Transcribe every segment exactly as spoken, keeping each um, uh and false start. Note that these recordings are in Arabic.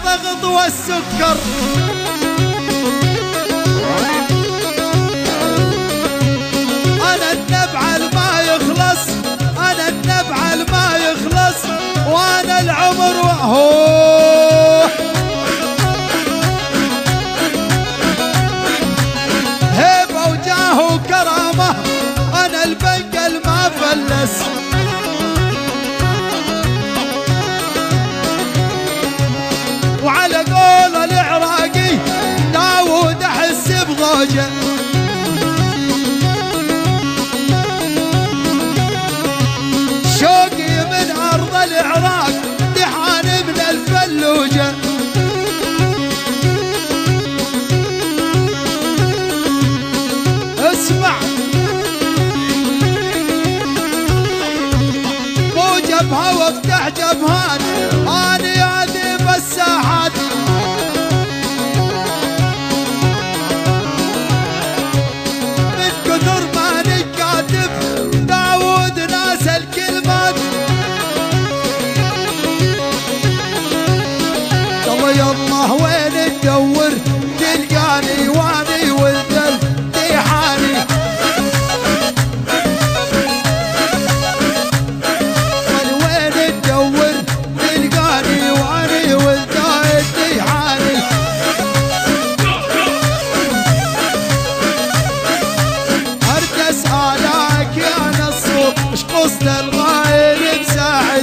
الضغط والسكر. أنا النبع ما يخلص، أنا النبع ما يخلص، وأنا العمر وهو هيبة وجاه وكرامة، أنا البنقل ما فلس. وعلى قول العراقي داود أحس بضوجه، شوقي من أرض العراق دحان من الفلوجة. اسمع مو جبهة وافتح جبهات، أنا أذيب الساحات. من كثر ما نكاتب داود ناس الكلمات. الله يالله وين تدور تلقاني واني ولد الديحاني. وين تدور تلقاني واني ولد الديحاني. ارد اسالك يا نصور اش قصد الغايل مساعد.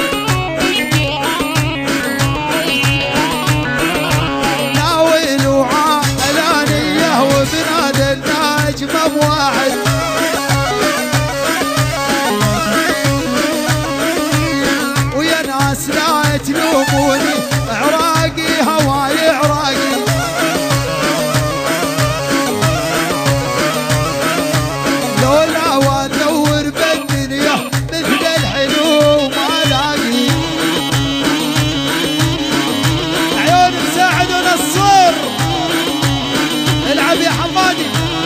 ناويل وعائلانيه وبنادى الناجم بواحد. ويا ناس لا تلوموني عراقي هواي عراقي. لولا وادور بالدنيا مثل الحلو ما لاقي. عيون مساعد ونصور العب يا حمادي.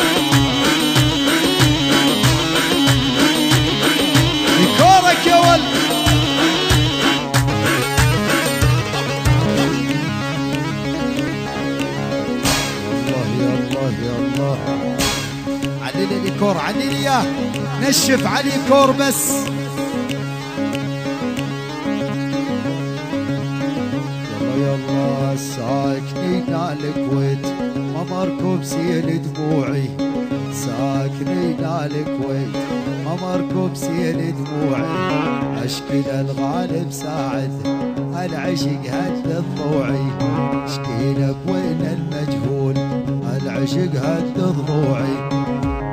كورك يا ولد. الله يا الله يا الله. علي لي كور، علي لي اياه، نشف علي كور بس. يلا يلا ساكنين على الكويت ما مركب سيل دموعي. ساكنين على الكويت ما مركب سيل دموعي. اشكي الغالب ساعد العشق هد ضلوعي. اشكي وين المجهول العشق هد ضلوعي.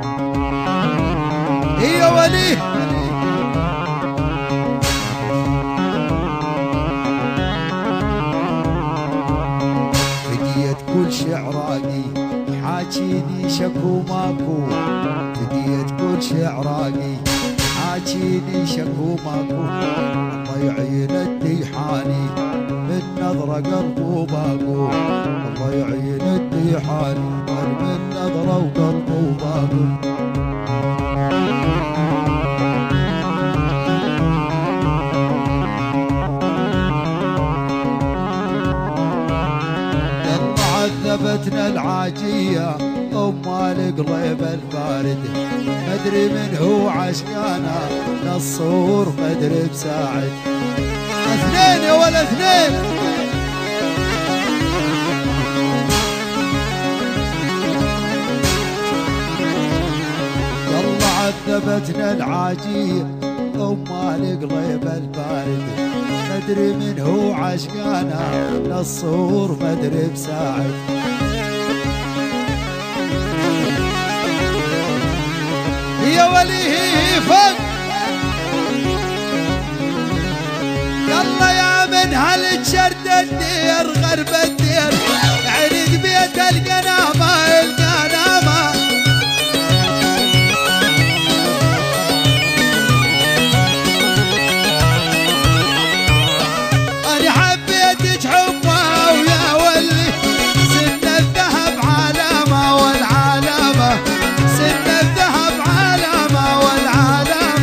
يا ولي فديت كل شعراقي حاجيني شكو ماكو. فديت كل شعراقي حاجيني شكو ماكو. الله يعين الديحاني من نظرة قلبه باقو. الله يعين الديحاني من نظرة وقلبه باقو. عذبتنا العاجية أم القليب البارد. مدري من هو عشقانا نصور مدري بساعد. اثنين يا ولا اثنين. يلا عذبتنا العاجية أم القليب البارد. مدري من هو عشقانا نصور مدري بساعد. يا وليه فوق. يلا يا من هالجرد الدير غرب الدير. عرق بيت القنامة القنامة. سن الذهب علامة والعلامة.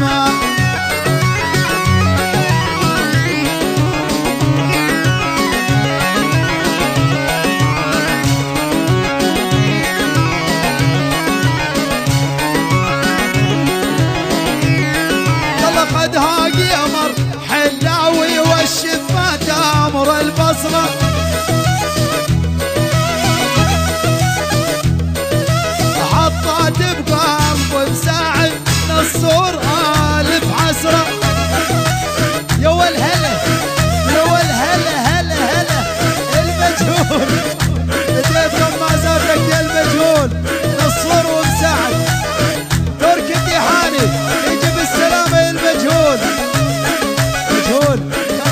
تامر البصرة. حطت بقلب بساعد نصور ألف عسرة. يا والهلا يا والهلا هلا هلا المجهول بديت ما زادك يا المجهول نصور ومساعد ترك الديحاني يجي بالسلامة المجهول مجهول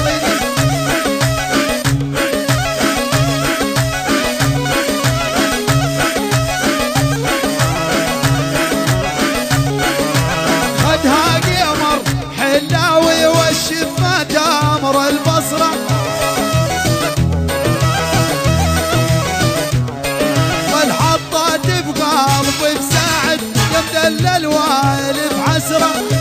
خدها قمر حلاوي والشفة تامر البصرة. قد حطت بقلبي بساعد يا مدلل والف عسرة.